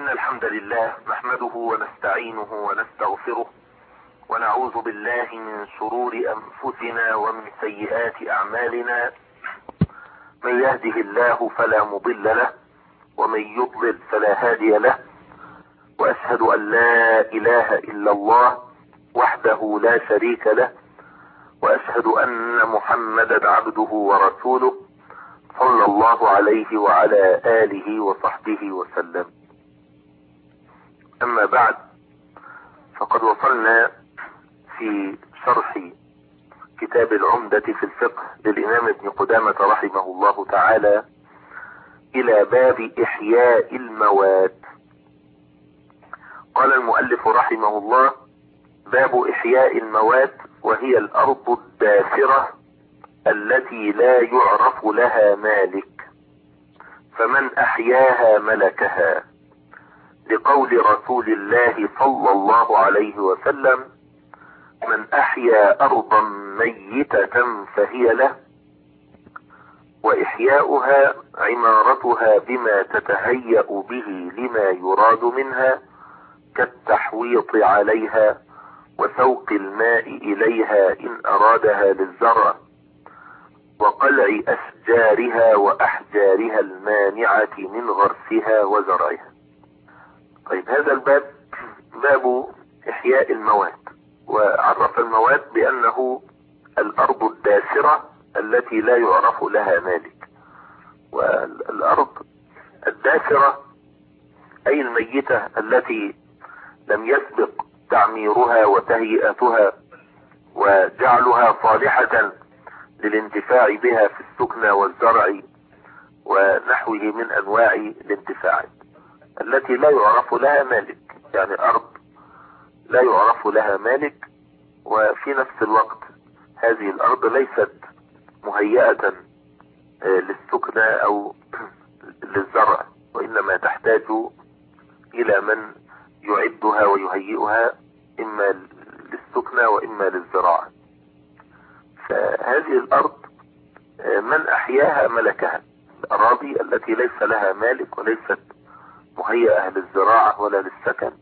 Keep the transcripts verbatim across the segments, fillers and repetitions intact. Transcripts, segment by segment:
إن الحمد لله نحمده ونستعينه ونستغفره ونعوذ بالله من شرور أنفسنا ومن سيئات أعمالنا. من يهده الله فلا مضل له ومن يضلل فلا هادي له، وأشهد أن لا إله إلا الله وحده لا شريك له، وأشهد أن محمدا عبده ورسوله صلى الله عليه وعلى آله وصحبه وسلم. أما بعد، فقد وصلنا في شرح كتاب العمدة في الفقه للإمام ابن قدامة رحمه الله تعالى إلى باب إحياء الموات. قال المؤلف رحمه الله: باب إحياء الموات، وهي الأرض الدافرة التي لا يعرف لها مالك، فمن أحياها ملكها، لقول رسول الله صلى الله عليه وسلم: من أحيا أرضا ميتة فهي له، وإحياؤها عمارتها بما تتهيأ به لما يراد منها، كالتحويط عليها وسوق الماء إليها إن أرادها للزرع، وقلع أشجارها وأحجارها المانعة من غرسها وزرعها. طيب، هذا الباب باب إحياء الموات، وعرف الموات بأنه الأرض الداسرة التي لا يعرف لها مالك. والأرض الداسرة أي الميتة التي لم يسبق تعميرها وتهيئتها وجعلها صالحة للانتفاع بها في السكن والزرع ونحوه من أنواع الانتفاع، التي لا يعرف لها مالك، يعني أرض لا يعرف لها مالك، وفي نفس الوقت هذه الأرض ليست مهيئة للسكن أو للزرع، وإنما تحتاج إلى من يعدها ويهيئها إما للسكن وإما للزراعة. فهذه الأرض من أحياها ملكها، الأراضي التي ليس لها مالك وليست مهيئة للزراعة ولا للسكن،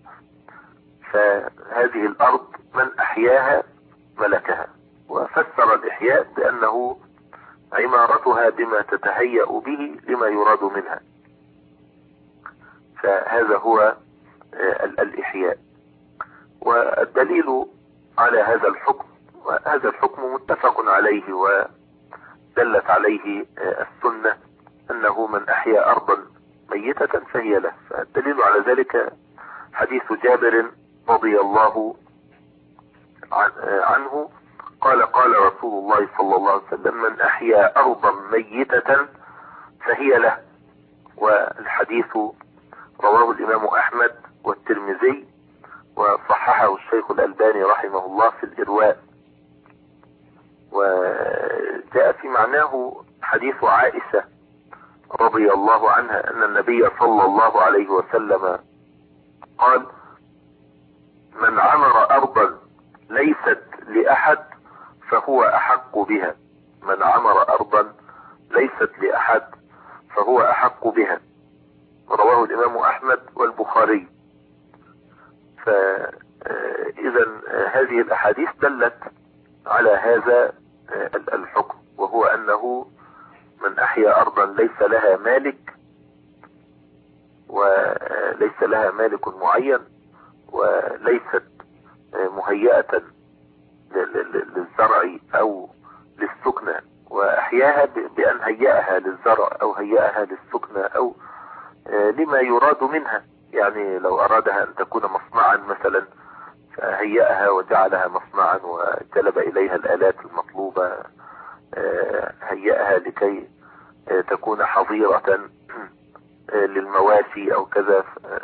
فهذه الأرض من أحياها ملكها. وفسر الإحياء بأنه عمارتها بما تتهيأ به لما يراد منها، فهذا هو الإحياء. والدليل على هذا الحكم، وهذا الحكم متفق عليه ودلت عليه السنة، أنه من أحيا أرضا ميتة فهي له. فالدليل على ذلك حديث جابر رضي الله عنه قال: قال رسول الله صلى الله عليه وسلم: من أحيا أرضا ميتة فهي له. والحديث رواه الإمام أحمد والترمذي، وصححه الشيخ الألباني رحمه الله في الإرواء. وجاء في معناه حديث عائشة رضي الله عنها أن النبي صلى الله عليه وسلم قال: من عمر أرضا ليست لأحد فهو أحق بها. من عمر أرضا ليست لأحد فهو أحق بها. رواه الإمام أحمد والبخاري. فإذا هذه الأحاديث دلت على هذا الحكم، وهو أنه من أحيا أرضا ليس لها مالك وليس لها مالك معين وليست مهيئة للزرع أو للسكنة، وأحياها بأن هيئها للزرع أو هيئها للسكنة أو لما يراد منها. يعني لو أرادها أن تكون مصنعا مثلا فهيئها وجعلها مصنعا وجلب إليها الآلات المطلوبة، هيئها لكي تكون حظيرة للمواشي أو كذا،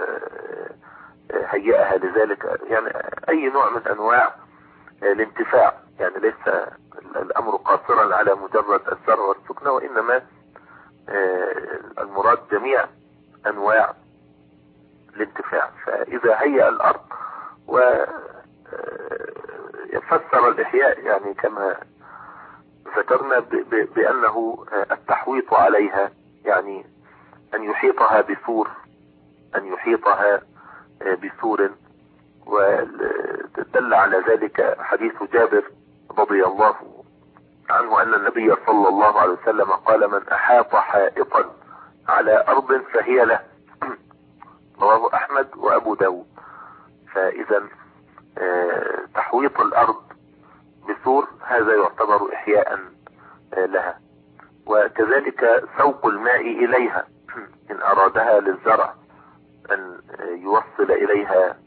هيئها لذلك. يعني أي نوع من أنواع الانتفاع، يعني ليس الأمر قاصرا على مجرد الزرع والسكنة، وإنما المراد جميع أنواع الانتفاع. فإذا هيأ الأرض وفسر الإحياء يعني كما ذكرنا بأنه التحويط عليها، يعني أن يحيطها بسور أن يحيطها بسور. ودل على ذلك حديث جابر رضي الله عنه أن النبي صلى الله عليه وسلم قال: من أحاط حائطا على أرض فهي له. رواه أحمد وأبو داود. فإذا تحويط الأرض بسور هذا يعتبر إحياء لها. وكذلك سوق الماء إليها إن أرادها للزرع، أن يوصل إليها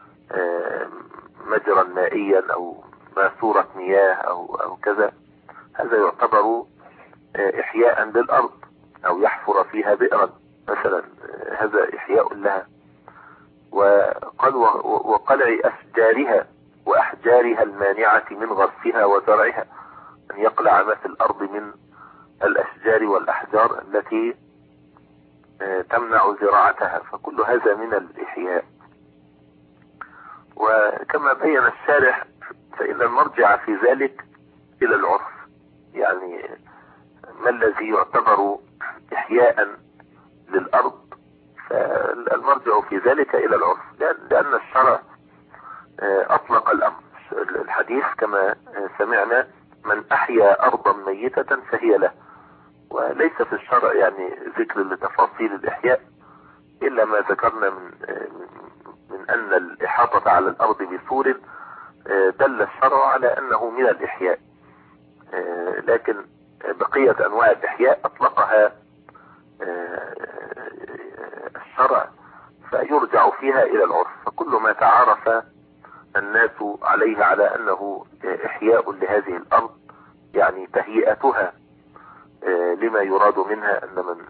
مجرى مائيا أو ماسورة مياه أو, أو كذا، هذا يعتبر إحياء للأرض. أو يحفر فيها بئرا مثلا، هذا إحياء لها. وقال: وقلع أشجارها وأحجارها المانعة من غرسها وزرعها، أن يقلع ما في الأرض من الأشجار والأحجار التي تمنع زراعتها، فكل هذا من الإحياء. وكما بين الشارح فإن المرجع في ذلك إلى العرف، يعني ما الذي يعتبر إحياء للأرض، فالمرجع في ذلك إلى العرف، لأن الشرع أطلق الأمر. الحديث كما سمعنا: من أحيا أرضا ميتة فهي له. وليس في الشرع يعني ذكر لتفاصيل الإحياء إلا ما ذكرنا من من أن الإحاطة على الأرض بسور دل الشرع على أنه من الإحياء. لكن بقية أنواع الإحياء أطلقها الشرع، فيرجع فيها إلى العرف. فكل ما تعارف الناس عليه على أنه إحياء لهذه الأرض، يعني تهيئتها لما يراد منها، أن من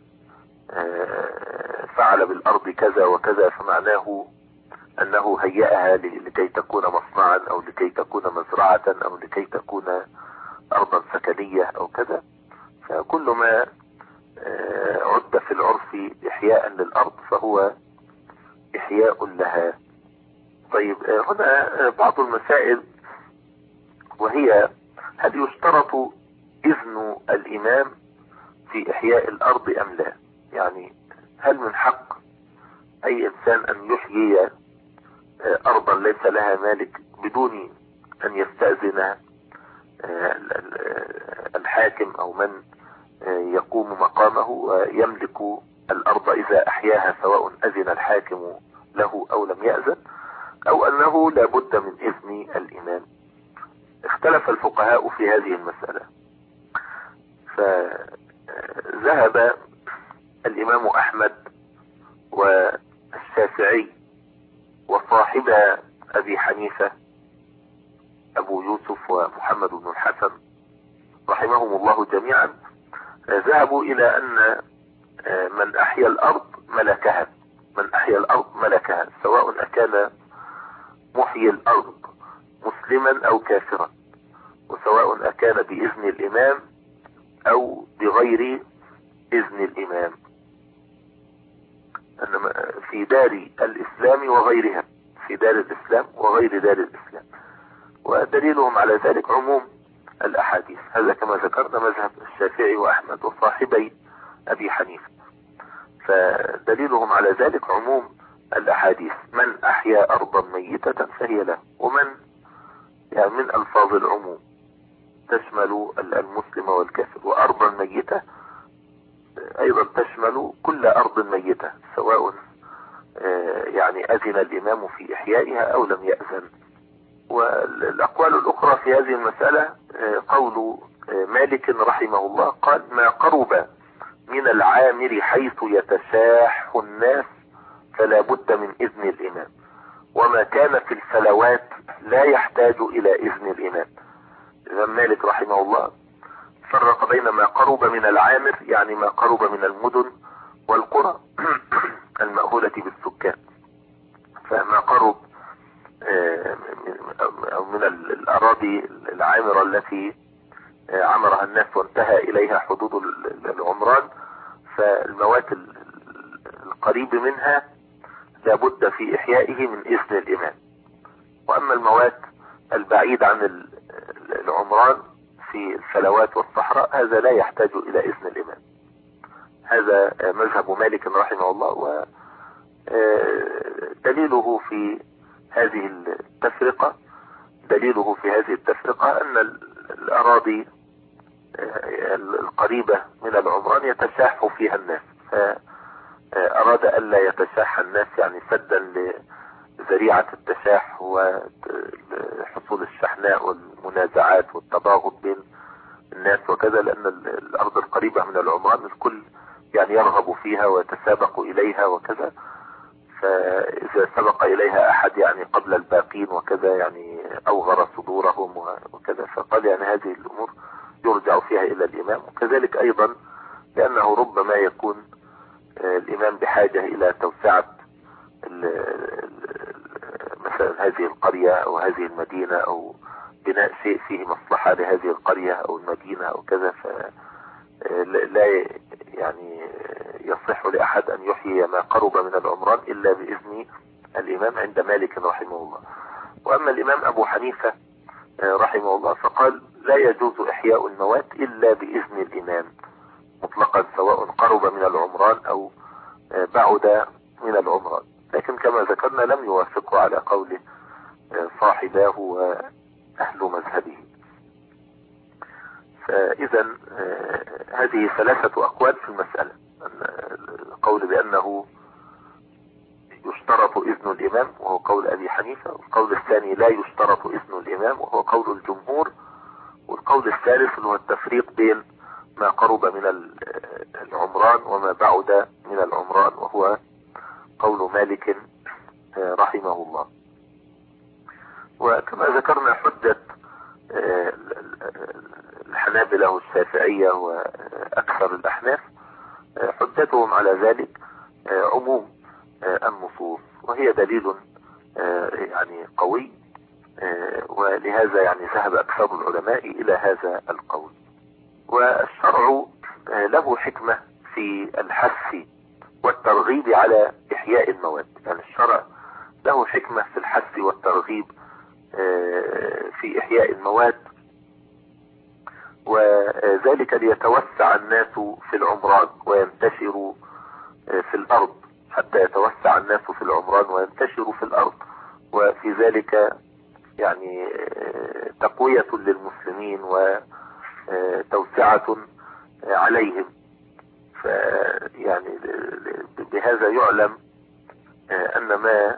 فعل بالأرض كذا وكذا فمعناه أنه هيئها لكي تكون مصنعا أو لكي تكون مزرعة أو لكي تكون أرضا سكنية أو كذا. فكل ما عد في العرف إحياء للأرض فهو إحياء لها. طيب، هنا بعض المسائل، وهي: هل يشترط إذن الإمام في إحياء الأرض أم لا؟ يعني هل من حق أي إنسان أن يحيي أرضا ليس لها مالك بدون أن يستأذن الحاكم أو من يقوم مقامه ويملك الأرض إذا أحياها، سواء أذن الحاكم له أو لم يأذن، أو أنه لا بد من إذن الإمام؟ اختلف الفقهاء في هذه المسألة. فذهب الإمام أحمد والشافعي وصاحب أبي حنيفة أبو يوسف ومحمد بن الحسن رحمهم الله جميعا، ذهبوا إلى أن من أحيا الأرض ملكها، من أحيا الأرض ملكها، سواء أكان محيي الأرض مسلما أو كافرا، وسواء أكان بإذن الإمام أو بغير إذن الإمام، أنما في دار الإسلام وغيرها، في دار الإسلام وغير دار الإسلام. ودليلهم على ذلك عموم الأحاديث، هذا كما ذكرنا مذهب الشافعي وأحمد وصاحبي أبي حنيفة. فدليلهم على ذلك عموم الأحاديث: من أحيا أرضا ميتة فهي له. ومن يعني من ألفاظ العموم تشمل المسلم والكافر، وأرضا ميتة أيضا تشمل كل أرض ميتة، سواء يعني أذن الإمام في إحيائها أو لم يأذن. والأقوال الأخرى في هذه المسألة قول مالك رحمه الله، قال: ما قرب من العامر حيث يتشاح الناس فلا بد من إذن الإمام، وما كان في الفلوات لا يحتاج إلى إذن الإمام. إذن مالك رحمه الله فرق بين ما قرب من العامر، يعني ما قرب من المدن والقرى المأهولة بالسكان، فما قرب أو من الأراضي العامرة التي عمرها الناس وانتهى إليها حدود العمران، فالموات القريب منها لابد في إحيائه من إذن الإمام. وأما الموات البعيد عن العمران في الفلوات والصحراء هذا لا يحتاج إلى إذن الإمام. هذا مذهب مالك رحمه الله، دليله في هذه التفرقة دليله في هذه التفرقة أن الأراضي القريبة من العمران يتشاح فيها الناس، فأراد ألا يتشاح الناس، يعني سدا لذريعة التشاح وحصول الشحناء والمنازعات والتباغض بين الناس وكذا، لأن الأرض القريبة من العمران الكل يعني يرغب فيها ويتسابق إليها وكذا، فإذا سبق إليها أحد يعني قبل الباقين وكذا يعني أوغر صدورهم وكذا، فقال يعني هذه الأمور يرجع فيها إلى الإمام. وكذلك أيضا لأنه ربما يكون الإمام بحاجة إلى توسعة مثلا هذه القرية أو هذه المدينة، أو بناء شيء فيه مصلحة لهذه القرية أو المدينة أو كذا، فلا يعني يصح لأحد أن يحيي ما قرب من العمران إلا بإذن الإمام عند مالك رحمه الله. وأما الإمام أبو حنيفة رحمه الله فقال لا يجوز إحياء الموات إلا بإذن الإمام مطلقا، سواء قرب من العمران أو بعد من العمران، لكن كما ذكرنا لم يوافقوا على قول صاحباه وأهل مذهبه. فإذا هذه ثلاثة أقوال في المسألة، القول بأنه يشترط إذن الإمام وهو قول أبي حنيفة، والقول الثاني لا يشترط إذن الإمام وهو قول الجمهور، والقول الثالث هو التفريق بين ما قرب من العمران وما بعد من العمران وهو قول مالك رحمه الله. وكما ذكرنا حجة الحنابلة والشافعية وأكثر الأحناف حجتهم على ذلك عموم النصوص، وهي دليل يعني قوي، ولهذا يعني ذهب أكثر العلماء إلى هذا القول. والشرع له حكمة في الحث والترغيب على إحياء المواد، يعني الشرع له حكمة في الحث والترغيب في إحياء المواد، وذلك ليتوسع الناس في العمران وينتشروا في الأرض، حتى يتوسع الناس في العمران وينتشروا في الأرض، وفي ذلك يعني تقوية للمسلمين وتوسعة عليهم. فيعني بهذا يعلم أن ما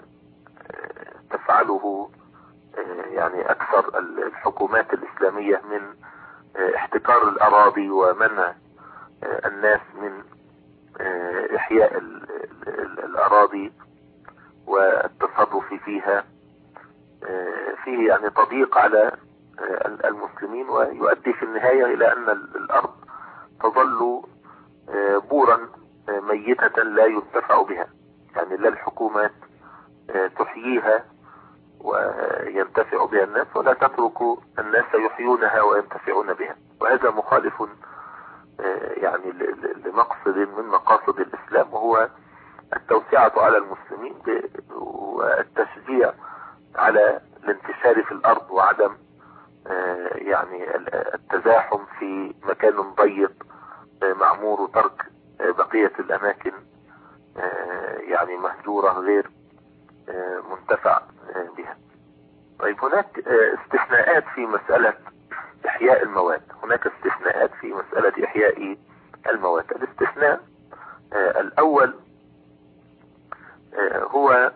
تفعله يعني أكثر الحكومات الإسلامية من احتكار الأراضي ومنع الناس من إحياء الأراضي والتصرف فيها فيه يعني تضييق على المسلمين، ويؤدي في النهاية إلى أن الأرض تظل بورا ميتة لا ينتفع بها، يعني لا الحكومات تحييها وينتفع بها الناس ولا تترك الناس يحيونها وينتفعون بها. وهذا مخالف يعني لمقصد من مقاصد الإسلام، وهو التوسعة على المسلمين والتشجيع على الانتشار في الأرض وعدم يعني التزاحم في مكان ضيق معمور وترك بقية الأماكن يعني مهجورة غير منتفع بها. طيب هناك استثناءات في مسألة إحياء المواد، هناك استثناءات في مسألة إحياء المواد. الاستثناء الأول هو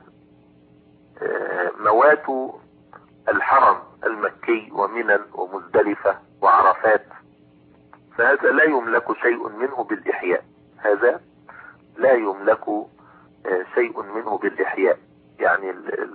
موات الحرم المكي ومنى ومزدلفة وعرفات، فهذا لا يملك شيء منه بالإحياء، هذا لا يملك شيء منه بالإحياء. يعني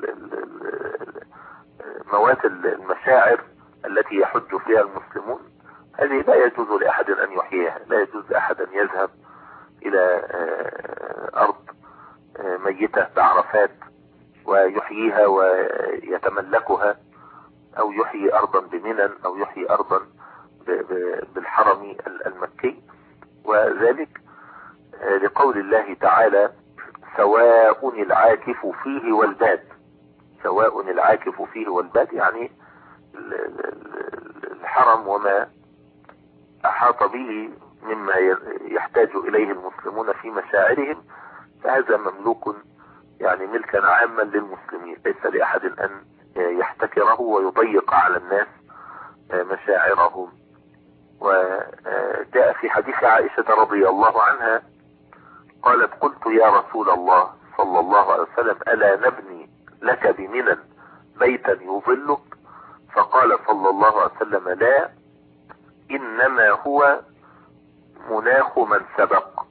موات المشاعر التي يحج فيها المسلمون هذه لا يجوز لأحد أن يحييها، لا يجوز لأحد أن يذهب إلى أرض ميتة بعرفات ويحييها ويتملكها، أو يحيي أرضا بمنى أو يحيي أرضا بالحرم المكي، وذلك لقول الله تعالى سواء العاكف فيه والباد. سواء العاكف فيه والباد يعني الحرم وما أحاط به مما يحتاج إليه المسلمون في مشاعرهم، فهذا مملوك يعني ملكا عاما للمسلمين، ليس لأحد أن يحتكره ويضيق على الناس مشاعرهم. وجاء في حديث عائشة رضي الله عنها قالت: قلت يا رسول الله صلى الله عليه وسلم: ألا نبني لك بمنى بيتا يظلك؟ فقال صلى الله عليه وسلم: لا، إنما هو مناخ من سبق.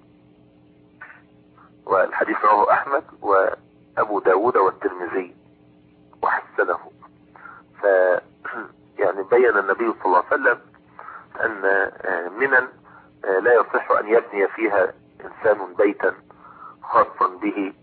والحديث رواه أحمد وأبو داود والترمذي وحسنه. ف يعني بين النبي صلى الله عليه وسلم أن منى لا يصح أن يبني فيها إنسان بيتا خاصا به،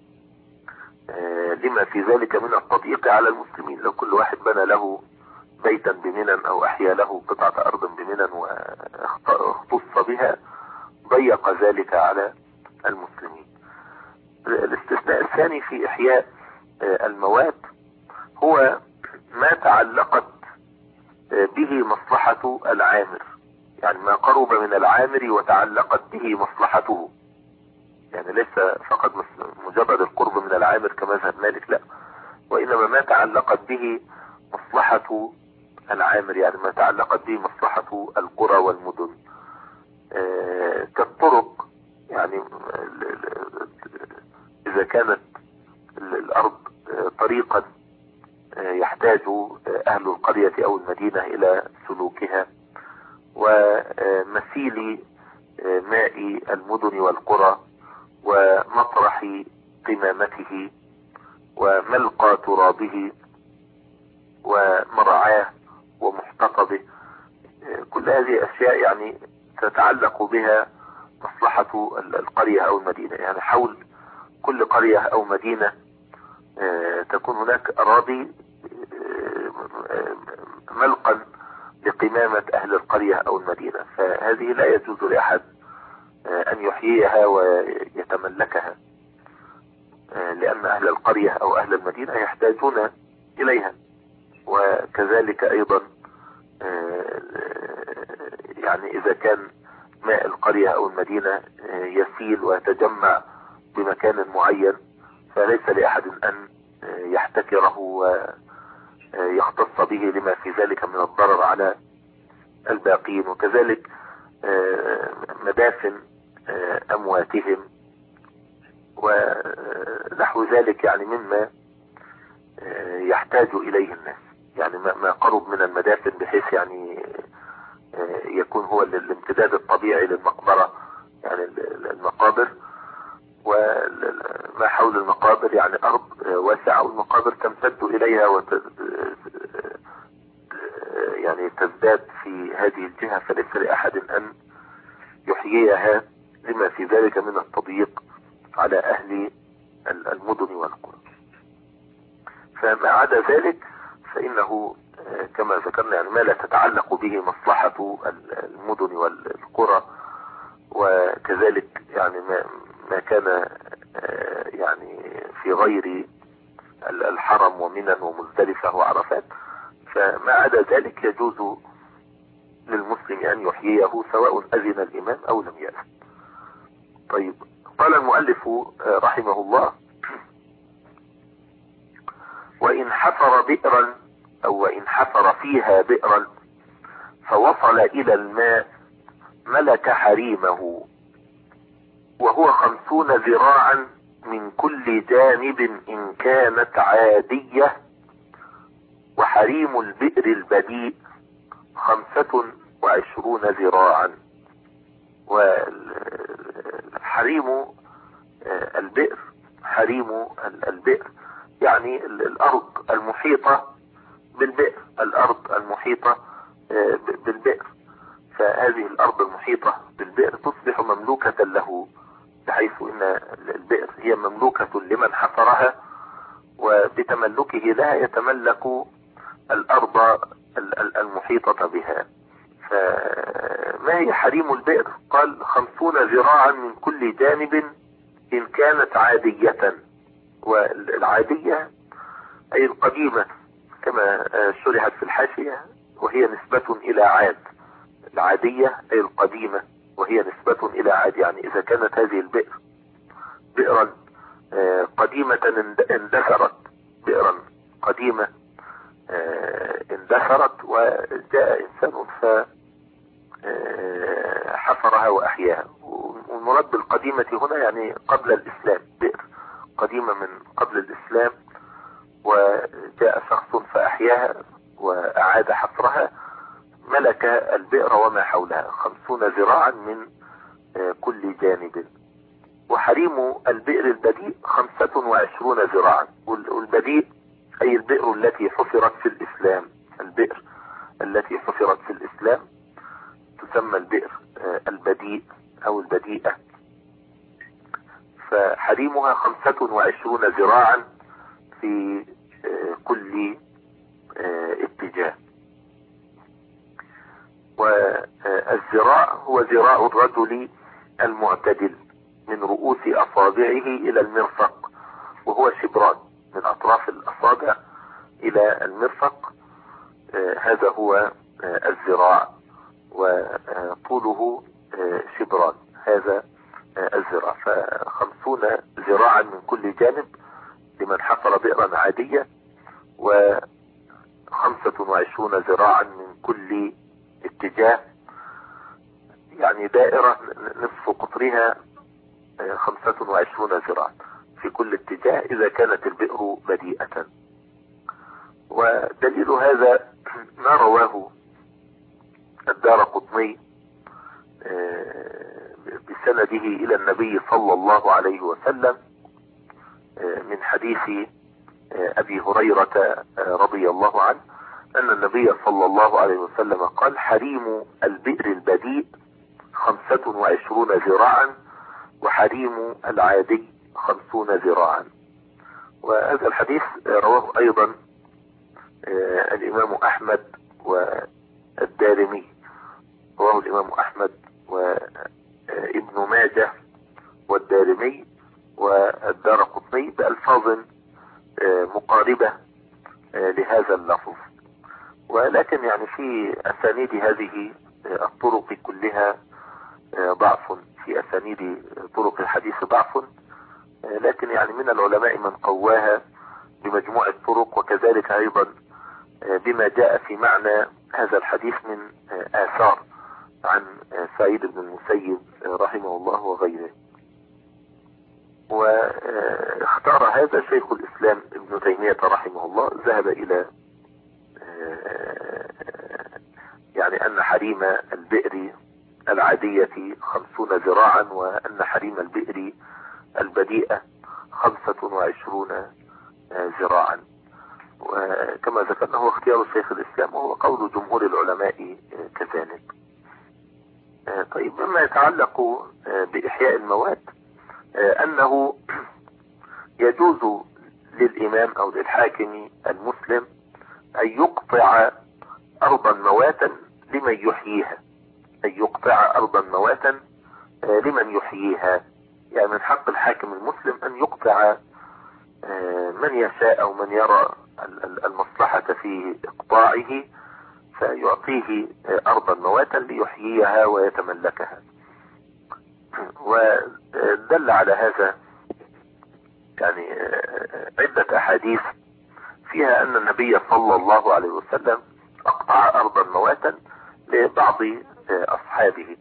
لما في ذلك من التضييق على المسلمين. لو كل واحد بنى له بيتا بمنى أو أحيا له قطعة أرض بمنى واختص بها ضيق ذلك على المسلمين. الاستثناء الثاني في إحياء الموات هو ما تعلقت به مصلحة العامر، يعني ما قرب من العامر وتعلقت به مصلحته، يعني ليس فقط مجرد القرب من العامر كمذهب مالك، لا، وإنما ما تعلقت به مصلحة العامر، يعني ما تعلقت به مصلحة القرى والمدن كالطرق. يعني إذا كانت الأرض طريقا يحتاج أهل القرية أو المدينة إلى سلوكها، ومسيل ماء المدن والقرى ومطرح قمامته وملقى ترابه ومرعاه ومحتطبه، كل هذه أشياء يعني تتعلق بها مصلحة القرية أو المدينة. يعني حول كل قرية أو مدينة تكون هناك أراضي ملقا لقمامة أهل القرية أو المدينة، فهذه لا يجوز لأحد أن يحييها ويتملكها، لأن أهل القرية أو أهل المدينة يحتاجون إليها. وكذلك أيضا يعني إذا كان ماء القرية أو المدينة يسيل ويتجمع بمكان معين فليس لأحد أن يحتكره ويختص به لما في ذلك من الضرر على الباقين. وكذلك مدافن أمواتهم ونحو ذلك، يعني مما يحتاج إليه الناس، يعني ما قرب من المدافن بحيث يعني يكون هو الامتداد الطبيعي للمقبرة، يعني المقابر وما حول المقابر، يعني أرض واسعة والمقابر تمتد إليها وت... يعني تزداد في هذه الجهة، فليس لأحد أن يحييها لما في ذلك من التضييق على أهل المدن والقرى. فما عدا ذلك فإنه كما ذكرنا يعني ما لا تتعلق به مصلحة المدن والقرى، وكذلك يعني ما, ما كان يعني في غير الحرم ومنى ومزدلفة وعرفات، فما عدا ذلك يجوز للمسلم أن يحييه سواء أذن الإمام أو لم يأذن. طيب، قال المؤلف رحمه الله: وإن حفر بئرا أو وإن حفر فيها بئرا فوصل إلى الماء ملك حريمه، وهو خمسون ذراعا من كل جانب إن كانت عادية، وحريم البئر البديء خمسة وعشرون ذراعا. وحريم البئر حريم البئر يعني الأرض المحيطة بالبئر، الأرض المحيطة بالبئر، فهذه الأرض المحيطة بالبئر تصبح مملوكة له، بحيث إن البئر هي مملوكة لمن حفرها، وبتملكه لها يتملك الأرض المحيطة بها. فما هي حريم البئر؟ قال: خمسون ذراعا من كل جانب إن كانت عادية. والعادية أي القديمة كما شرحت في الحاشية، وهي نسبة إلى عاد. العادية أي القديمة وهي نسبة إلى عاد، يعني إذا كانت هذه البئر بئرا قديمة اندثرت، بئرا قديمة اندثرت، وجاء إنسان فحفرها وأحياها. والمراد بالقديمة هنا يعني قبل الإسلام، بئر قديمة من قبل الإسلام، وجاء شخص فأحياها وأعاد حفرها، ملك البئر وما حولها خمسون ذراعا من كل جانب. وحريم البئر البديء خمسة وعشرون ذراعا. والبديء أي البئر التي حفرت في الإسلام، البئر التي حفرت في الإسلام تسمى البئر البديء أو البديئة. فحريمها خمسة وعشرون ذراعا في كل اتجاه. والذراع هو ذراع الرجل المعتدل من رؤوس أصابعه إلى المرفق، وهو شبران من أطراف الأصابع إلى المرفق، هذا هو الذراع، وطوله شبران، هذا الذراع. فخمسون ذراعا من كل جانب لمن حفر بئرا عادية، وخمسة وعشرون ذراعا من كل اتجاه، يعني دائرة نصف قطرها خمسة وعشرون ذراعا في كل اتجاه إذا كانت البئر بديئة. ودليل هذا ما رواه الدارقطني بسنده إلى النبي صلى الله عليه وسلم من حديث أبي هريرة رضي الله عنه أن النبي صلى الله عليه وسلم قال: حريم البئر البديء خمسة وعشرون ذراعا، وحريم العادي خمسون ذراعا. وهذا الحديث رواه أيضا الإمام أحمد والدارمي، رواه الإمام أحمد وابن ماجه والدارمي والدارقطني بألفاظ مقاربة لهذا اللفظ. ولكن يعني في أسانيد هذه الطرق كلها ضعف، في أسانيد طرق الحديث ضعف، لكن يعني من العلماء من قواها بمجموع الطرق، وكذلك أيضا بما جاء في معنى هذا الحديث من آثار عن سعيد بن المسيب رحمه الله وغيره. واختار هذا شيخ الإسلام ابن تيمية رحمه الله، ذهب إلى يعني أن حريم البئر العادية خمسون ذراعا، وأن حريم البئر البديئة خمسة وعشرون ذراعا. وكما ذكرنا هو اختيار شيخ الإسلام، وهو قول جمهور العلماء كذلك. طيب، مما يتعلق بإحياء المواد، أنه يجوز للإمام أو للحاكم المسلم أن يقطع أرضا مواتا لمن يحييها، أن يقطع أرضا مواتا لمن يحييها. يعني من حق الحاكم المسلم أن يقطع من يشاء أو من يرى المصلحة في إقطاعه، فيعطيه أرضا مواتا ليحييها ويتملكها. ودل على هذا يعني عدة أحاديث فيها أن النبي صلى الله عليه وسلم أقطع أرضا مواتا لبعض أصحابه.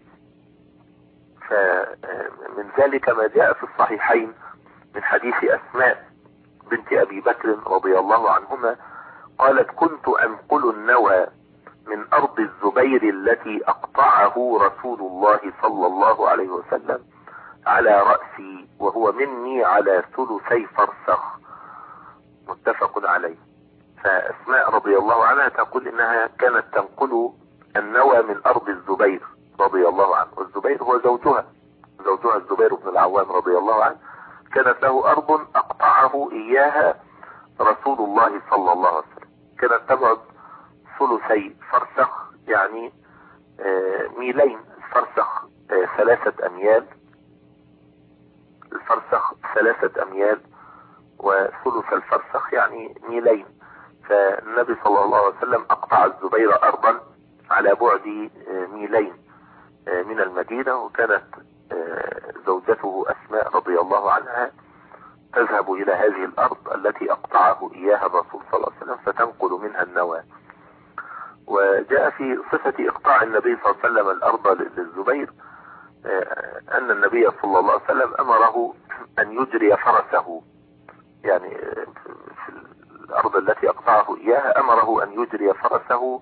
فمن ذلك ما جاء في الصحيحين من حديث أسماء بنت أبي بكر رضي الله عنهما قالت: كنت أنقل النوى من أرض الزبير التي أقطعه رسول الله صلى الله عليه وسلم على رأسي وهو مني على ثلثي فرسخ، متفق عليه. فأسماء رضي الله عنها تقول إنها كانت تنقل النوى من أرض الزبير رضي الله عنه، والزبير هو زوجها، زوجها الزبير بن العوام رضي الله عنه، كانت له أرض أقطعه إياها رسول الله صلى الله عليه وسلم، كانت تبعد ثلثي فرسخ، يعني ميلين. الفرسخ ثلاثة أميال، الفرسخ ثلاثة أميال، وثلث الفرسخ يعني ميلين. فالنبي صلى الله عليه وسلم أقطع الزبير أرضا على بعد ميلين من المدينة، وكانت زوجته أسماء رضي الله عنها تذهب إلى هذه الأرض التي أقطعه إياها الرسول صلى الله عليه وسلم فتنقل منها النوى. وجاء في صفة إقطاع النبي صلى الله عليه وسلم الأرض للزبير أن النبي صلى الله عليه وسلم أمره أن يجري فرسه، يعني في الأرض التي أقطعه إياها أمره أن يجري فرسه،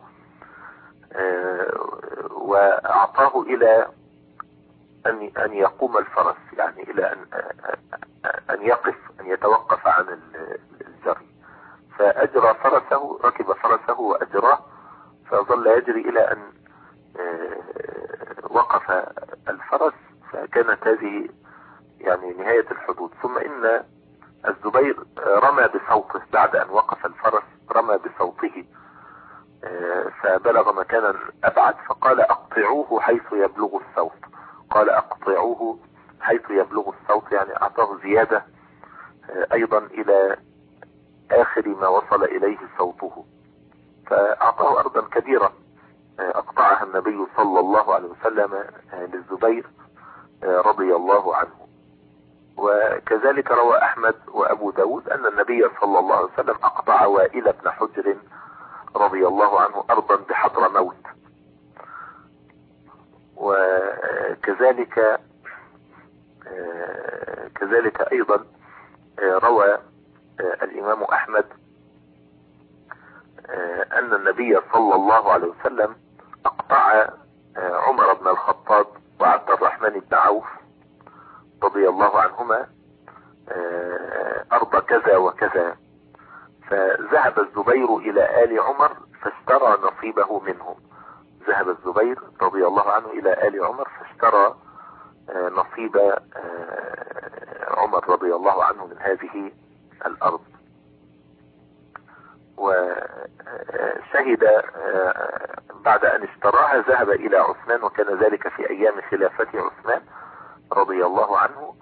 وأعطاه إلى أن أن يقوم الفرس، يعني إلى أن أن يقف، أن يتوقف عن الجري. فأجرى فرسه، ركب فرسه وأجراه، فظل يجري إلى أن وقف الفرس، فكانت هذه يعني نهاية الحدود. ثم إن الزبير رمى بصوته بعد أن وقف الفرس، رمى بصوته فبلغ مكانا أبعد، فقال أقطعوه حيث يبلغ الصوت. قال أقطعوه حيث يبلغ الصوت، يعني أعطاه زيادة أيضا إلى آخر ما وصل إليه صوته، فأعطاه أرضا كبيرة أقطعها النبي صلى الله عليه وسلم للزبير رضي الله عنه. وكذلك روى أحمد وأبو داود أن النبي صلى الله عليه وسلم أقطع وائل بن حجر رضي الله عنه أرضا بحضر موت. وكذلك كذلك أيضا روى الإمام أحمد أن النبي صلى الله عليه وسلم أقطع عمر بن الخطاب وعبد الرحمن بن عوف رضي الله عنهما أرض كذا وكذا، فذهب الزبير إلى آل عمر فاشترى نصيبه منهم. ذهب الزبير رضي الله عنه إلى آل عمر فاشترى نصيب عمر رضي الله عنه من هذه الأرض. وشهد بعد أن اشتراها ذهب إلى عثمان، وكان ذلك في أيام خلافة عثمان رضي الله عنه.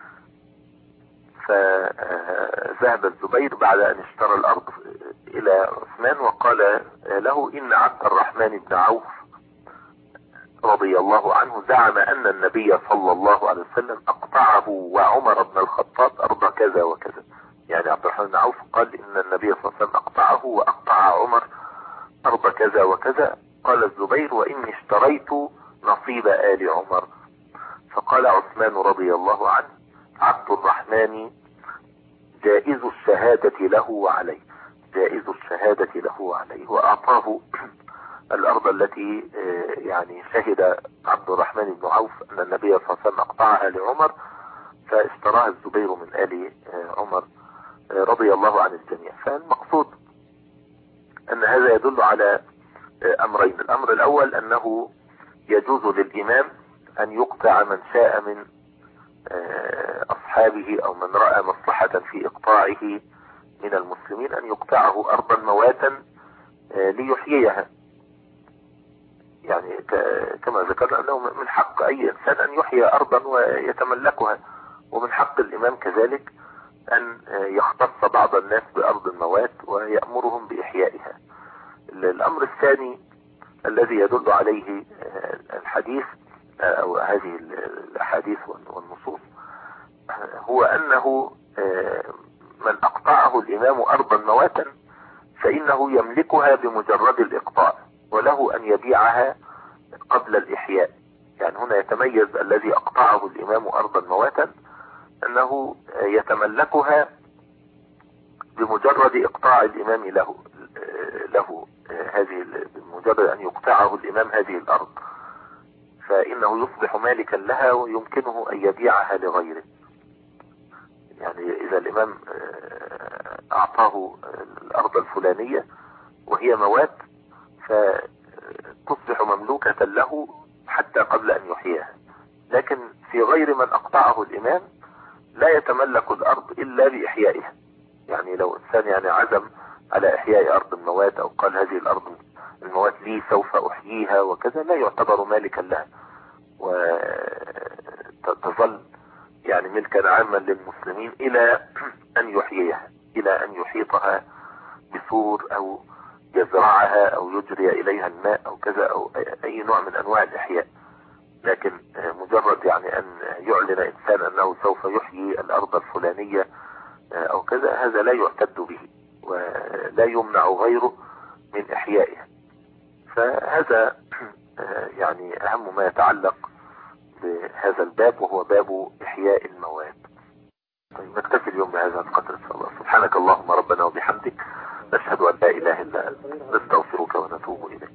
فذهب الزبير بعد أن اشترى الأرض إلى عثمان وقال له إن عبد الرحمن بن عوف رضي الله عنه زعم أن النبي صلى الله عليه وسلم أقطعه وعمر بن الخطاب أرض كذا وكذا. يعني عبد الرحمن بن عوف قال إن النبي صلى الله عليه وسلم أقطعه وأقطع عمر أرض كذا وكذا. قال الزبير وإني اشتريت نصيب آل عمر. فقال عثمان رضي الله عنه عبد الرحمن جائز الشهادة له وعليه، جائز الشهادة له وعليه. وأعطاه الأرض التي يعني شهد عبد الرحمن بن عوف أن النبي صلى الله عليه وسلم أقطعها لعمر، فاشتراها الزبير من آل عمر رضي الله عن الجميع. فالمقصود أن هذا يدل على أمرين. الأمر الأول أنه يجوز للإمام أن يقطع من شاء من أصحابه أو من رأى مصلحة في إقطاعه من المسلمين أن يقطعه أرضا مواتا ليحييها. يعني كما ذكرنا أنه من حق أي إنسان أن يحيي أرضا ويتملكها، ومن حق الإمام كذلك أن يختص بعض الناس بأرض موات ويأمرهم بإحيائها. الأمر الثاني الذي يدل عليه الحديث أو هذه الأحاديث والنصوص هو أنه من أقطعه الإمام أرضا مواتا فإنه يملكها بمجرد الإقطاع، وله أن يبيعها قبل الإحياء. يعني هنا يتميز الذي أقطعه الإمام أرضا مواتا أنه يتملكها بمجرد إقطاع الإمام له له هذه، بمجرد أن يقطعه الإمام هذه الأرض فإنه يصبح مالكا لها ويمكنه أن يبيعها لغيره. يعني إذا الإمام أعطاه الأرض الفلانية وهي موات فتصبح مملوكة له حتى قبل أن يحييها. لكن في غير من أقطعه الإمام لا يتملك الأرض إلا بإحيائها. يعني لو إنسان يعني عزم على إحياء أرض الموات أو قال هذه الأرض الموات لي سوف أحييها وكذا، لا يعتبر مالكا لها وتظل يعني ملكا عاما للمسلمين إلى أن يحييها، إلى أن يحيطها بسور أو يزرعها أو يجري إليها الماء أو كذا أو أي نوع من أنواع الإحياء. لكن مجرد يعني أن يعلن إنسان أنه سوف يحيي الأرض الفلانية او كذا، هذا لا يعتد به ولا يمنع غيره من احيائها. فهذا يعني اهم ما يتعلق بهذا الباب، وهو باب احياء المواد. طيب نكتفي اليوم بهذا القدر ان شاء الله. سبحانك اللهم ربنا وبحمدك، نشهد ان لا اله الا انت، نستغفرك ونتوب اليك.